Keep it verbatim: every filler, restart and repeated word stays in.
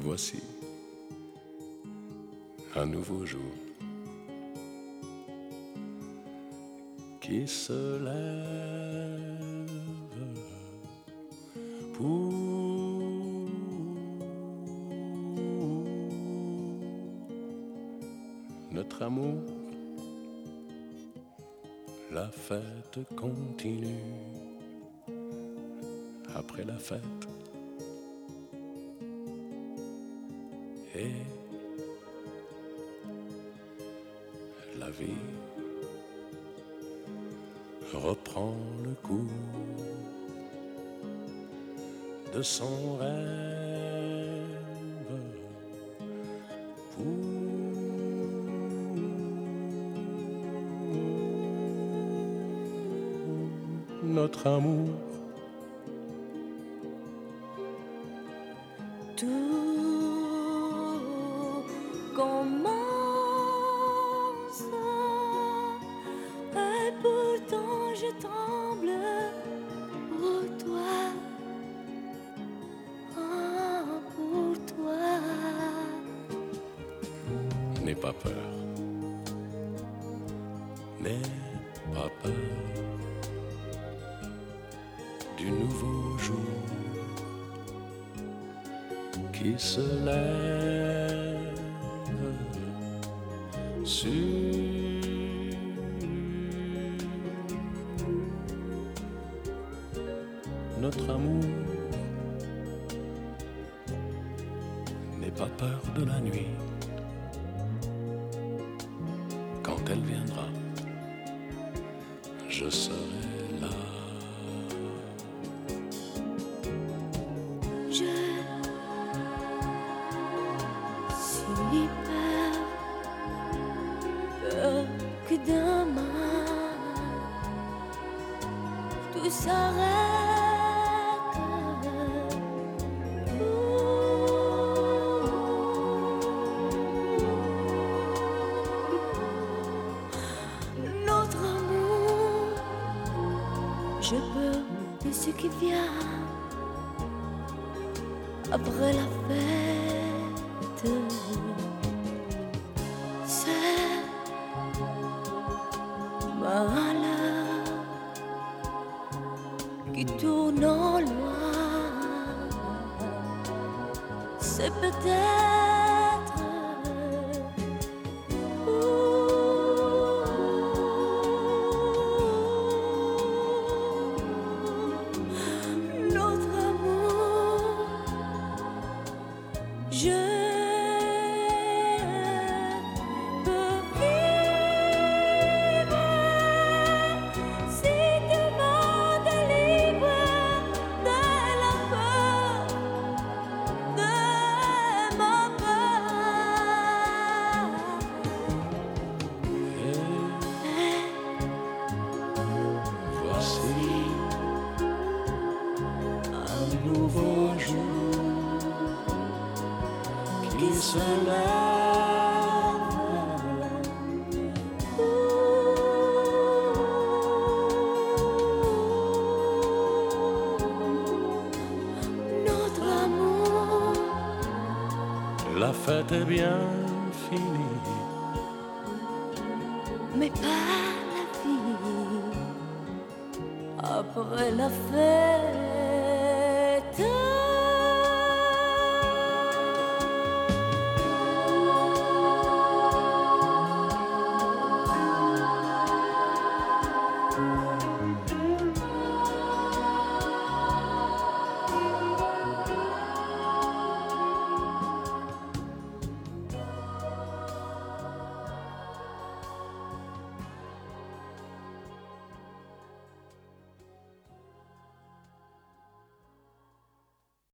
Voici un nouveau jour qui se lève pour notre amour. La fête continue après la fête. Et la vie reprend le cours de son rêve pour notre amour. Tout commence et pourtant je tremble pour toi, ah, pour toi. N'aie pas peur, n'aie pas peur du nouveau jour qui se lève sur notre amour. N'aie pas peur de la nuit quand elle viendra, je serai là. Je suis peur, peur que demain tout s'arrête. Notre amour, j'ai peur de ce qui vient après la fête. C'est malheur qui tourne en loin. C'est peut-être notre amour. Je peux vivre si tout le monde est libre de la peur, de ma peur. Et voici un nouveau jour qui se lève Notre amour, la fête est bien finie. mais pas la vie après la fête.